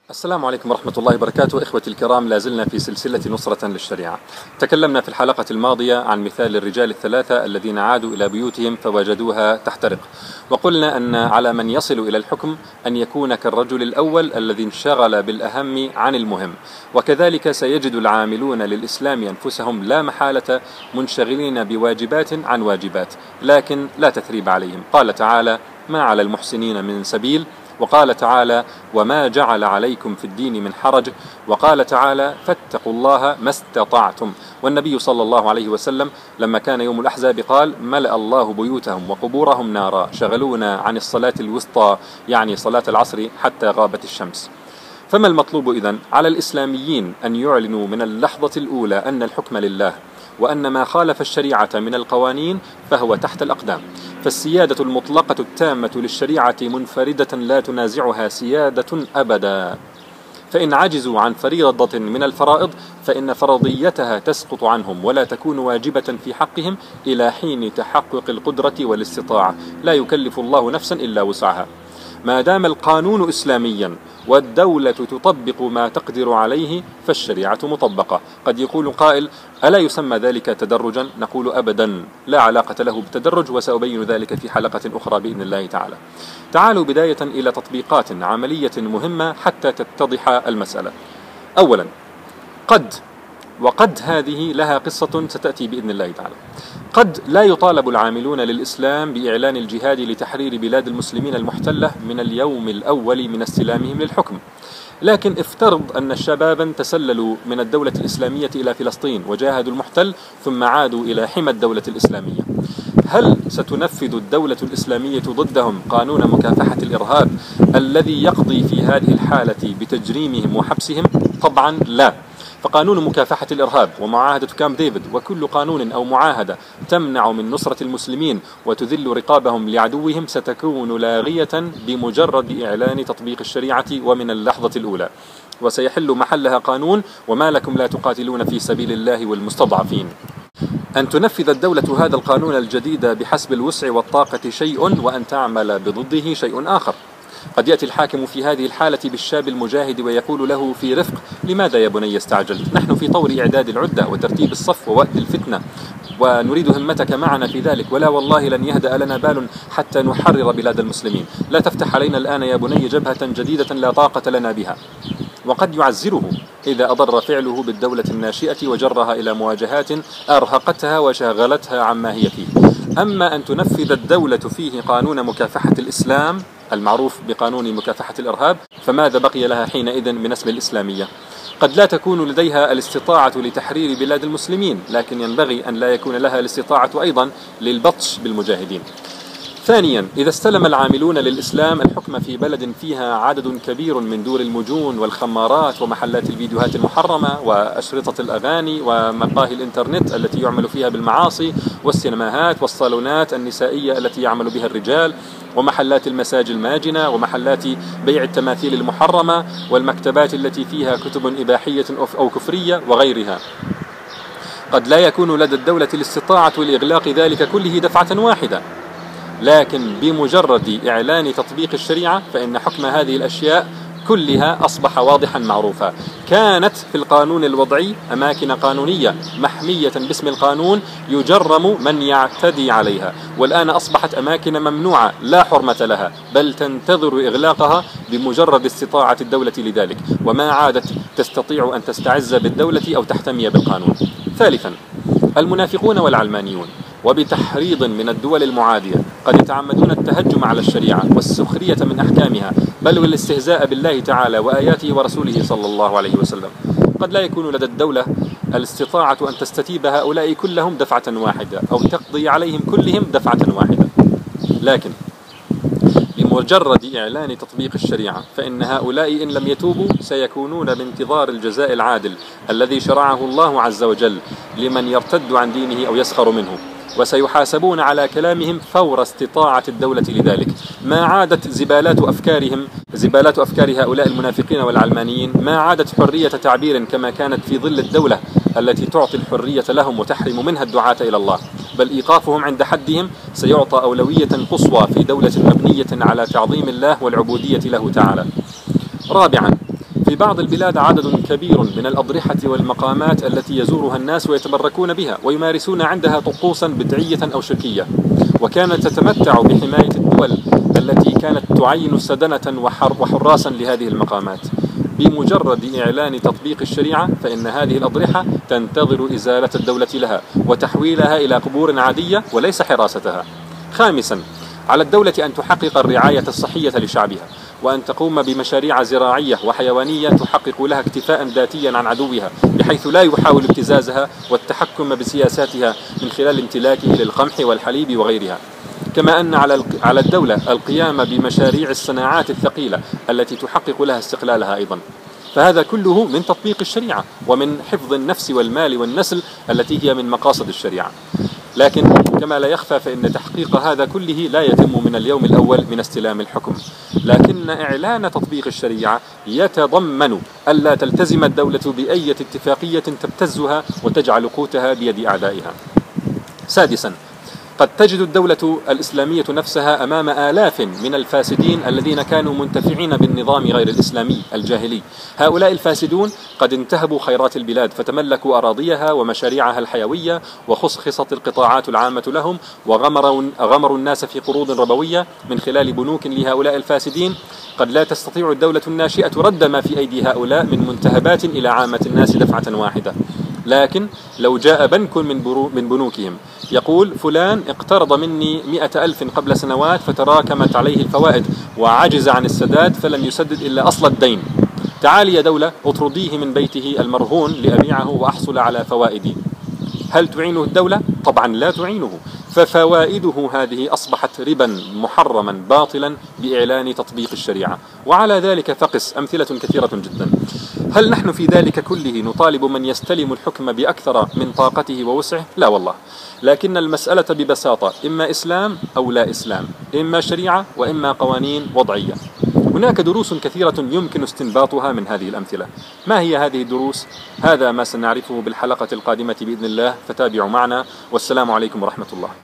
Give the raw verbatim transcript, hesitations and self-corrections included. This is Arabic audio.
السلام عليكم ورحمة الله وبركاته. إخوتي الكرام، لازلنا في سلسلة نصرة للشريعة. تكلمنا في الحلقة الماضية عن مثال الرجال الثلاثة الذين عادوا إلى بيوتهم فوجدوها تحترق، وقلنا أن على من يصل إلى الحكم أن يكون كالرجل الأول الذي انشغل بالأهم عن المهم، وكذلك سيجد العاملون للإسلام أنفسهم لا محالة منشغلين بواجبات عن واجبات، لكن لا تثريب عليهم. قال تعالى: ما على المحسنين من سبيل، وقال تعالى: وما جعل عليكم في الدين من حرج، وقال تعالى: فاتقوا الله ما استطعتم. والنبي صلى الله عليه وسلم لما كان يوم الأحزاب قال: ملأ الله بيوتهم وقبورهم نارا، شغلونا عن الصلاة الوسطى، يعني صلاة العصر، حتى غابت الشمس. فما المطلوب إذن؟ على الإسلاميين أن يعلنوا من اللحظة الأولى أن الحكم لله، وأن ما خالف الشريعة من القوانين فهو تحت الأقدام. فالسيادة المطلقة التامة للشريعة منفردة لا تنازعها سيادة أبدا. فإن عجزوا عن فريضة من الفرائض فإن فرضيتها تسقط عنهم ولا تكون واجبة في حقهم إلى حين تحقق القدرة والاستطاعة. لا يكلف الله نفسا إلا وسعها. ما دام القانون إسلاميا والدولة تطبق ما تقدر عليه فالشريعة مطبقة. قد يقول قائل: ألا يسمى ذلك تدرجا؟ نقول: أبدا، لا علاقة له بالتدرج، وسأبين ذلك في حلقة أخرى بإذن الله تعالى. تعالوا بداية إلى تطبيقات عملية مهمة حتى تتضح المسألة. أولا، قد وقد هذه لها قصة ستأتي بإذن الله تعالى. قد لا يطالب العاملون للإسلام بإعلان الجهاد لتحرير بلاد المسلمين المحتلة من اليوم الأول من استلامهم للحكم، لكن افترض أن شبابا تسللوا من الدولة الإسلامية إلى فلسطين وجاهدوا المحتل ثم عادوا إلى حمى الدولة الإسلامية. هل ستنفذ الدولة الإسلامية ضدهم قانون مكافحة الإرهاب الذي يقضي في هذه الحالة بتجريمهم وحبسهم؟ طبعا لا. فقانون مكافحة الإرهاب ومعاهدة كامب ديفيد وكل قانون أو معاهدة تمنع من نصرة المسلمين وتذل رقابهم لعدوهم ستكون لاغية بمجرد إعلان تطبيق الشريعة ومن اللحظة الأولى، وسيحل محلها قانون: وما لكم لا تقاتلون في سبيل الله والمستضعفين. أن تنفذ الدولة هذا القانون الجديد بحسب الوسع والطاقة شيء، وأن تعمل بضده شيء آخر. قد يأتي الحاكم في هذه الحالة بالشاب المجاهد ويقول له في رفق: لماذا يا بني استعجلت؟ نحن في طور إعداد العدة وترتيب الصف ووأد الفتنة، ونريد همتك معنا في ذلك، ولا والله لن يهدأ لنا بال حتى نحرر بلاد المسلمين. لا تفتح علينا الآن يا بني جبهة جديدة لا طاقة لنا بها. وقد يعزره إذا أضر فعله بالدولة الناشئة وجرها إلى مواجهات أرهقتها وشاغلتها عما هي فيه. أما أن تنفذ الدولة فيه قانون مكافحة الإسلام المعروف بقانون مكافحة الإرهاب، فماذا بقي لها حينئذ من اسم الإسلامية؟ قد لا تكون لديها الاستطاعة لتحرير بلاد المسلمين، لكن ينبغي أن لا يكون لها الاستطاعة أيضا للبطش بالمجاهدين. ثانيا، إذا استلم العاملون للإسلام الحكم في بلد فيها عدد كبير من دور المجون والخمارات ومحلات الفيديوهات المحرمة وأشرطة الأغاني ومقاهي الإنترنت التي يعمل فيها بالمعاصي والسينماهات والصالونات النسائية التي يعمل بها الرجال ومحلات المساج الماجنة ومحلات بيع التماثيل المحرمة والمكتبات التي فيها كتب إباحية أو كفرية وغيرها، قد لا يكون لدى الدولة الاستطاعة لإغلاق ذلك كله دفعة واحدة، لكن بمجرد إعلان تطبيق الشريعة فإن حكم هذه الأشياء كلها أصبح واضحا معروفا. كانت في القانون الوضعي أماكن قانونية محمية باسم القانون يجرم من يعتدي عليها، والآن أصبحت أماكن ممنوعة لا حرمة لها، بل تنتظر إغلاقها بمجرد استطاعة الدولة لذلك، وما عادت تستطيع أن تستعز بالدولة أو تحتمي بالقانون. ثالثا، المنافقون والعلمانيون وبتحريض من الدول المعادية قد يتعمدون التهجم على الشريعة والسخرية من أحكامها، بل والاستهزاء بالله تعالى وآياته ورسوله صلى الله عليه وسلم. قد لا يكون لدى الدولة الاستطاعة أن تستتيب هؤلاء كلهم دفعة واحدة أو تقضي عليهم كلهم دفعة واحدة، لكن بمجرد إعلان تطبيق الشريعة فإن هؤلاء إن لم يتوبوا سيكونون بانتظار الجزاء العادل الذي شرعه الله عز وجل لمن يرتد عن دينه أو يسخر منه، وسيحاسبون على كلامهم فور استطاعة الدولة لذلك. ما عادت زبالات أفكارهم زبالات أفكار هؤلاء المنافقين والعلمانيين ما عادت حرية تعبير كما كانت في ظل الدولة التي تعطي الحرية لهم وتحرم منها الدعاة إلى الله، بل إيقافهم عند حدهم سيعطى أولوية قصوى في دولة مبنية على تعظيم الله والعبودية له تعالى. رابعا، في بعض البلاد عدد كبير من الأضرحة والمقامات التي يزورها الناس ويتبركون بها ويمارسون عندها طقوسا بدعية أو شركية، وكانت تتمتع بحماية الدول التي كانت تعين سدنة وحراسا لهذه المقامات. بمجرد إعلان تطبيق الشريعة فإن هذه الأضرحة تنتظر إزالة الدولة لها وتحويلها إلى قبور عادية وليس حراستها. خامسا، على الدولة أن تحقق الرعاية الصحية لشعبها، وأن تقوم بمشاريع زراعية وحيوانية تحقق لها اكتفاء ذاتيا عن عدوها، بحيث لا يحاول ابتزازها والتحكم بسياساتها من خلال امتلاكه للقمح والحليب وغيرها. كما أن على الدولة القيام بمشاريع الصناعات الثقيلة التي تحقق لها استقلالها أيضا. فهذا كله من تطبيق الشريعة ومن حفظ النفس والمال والنسل التي هي من مقاصد الشريعة. لكن كما لا يخفى فإن تحقيق هذا كله لا يتم من اليوم الأول من استلام الحكم، لكن إعلان تطبيق الشريعة يتضمن ألا تلتزم الدولة بأي اتفاقية تبتزها وتجعل قوتها بيد أعدائها. سادسا، قد تجد الدولة الإسلامية نفسها أمام آلاف من الفاسدين الذين كانوا منتفعين بالنظام غير الإسلامي الجاهلي. هؤلاء الفاسدون قد انتهبوا خيرات البلاد فتملكوا أراضيها ومشاريعها الحيوية، وخصخصت القطاعات العامة لهم، وغمروا غمروا الناس في قروض ربوية من خلال بنوك لهؤلاء الفاسدين. قد لا تستطيع الدولة الناشئة رد ما في أيدي هؤلاء من منتهبات إلى عامة الناس دفعة واحدة. لكن لو جاء بنك من من بنوكهم يقول فلان اقترض مني مئة ألف قبل سنوات فتراكمت عليه الفوائد وعجز عن السداد فلم يسدد إلا أصل الدين، تعالي يا دولة اطرديه من بيته المرهون لأبيعه وأحصل على فوائدي. هل تعينه الدولة؟ طبعا لا تعينه، ففوائده هذه أصبحت ربا محرما باطلا بإعلان تطبيق الشريعة. وعلى ذلك فقس أمثلة كثيرة جدا. هل نحن في ذلك كله نطالب من يستلم الحكم بأكثر من طاقته ووسعه؟ لا والله، لكن المسألة ببساطة إما إسلام أو لا إسلام، إما شريعة وإما قوانين وضعية. هناك دروس كثيرة يمكن استنباطها من هذه الأمثلة. ما هي هذه الدروس؟ هذا ما سنعرفه بالحلقة القادمة بإذن الله، فتابعوا معنا، والسلام عليكم ورحمة الله.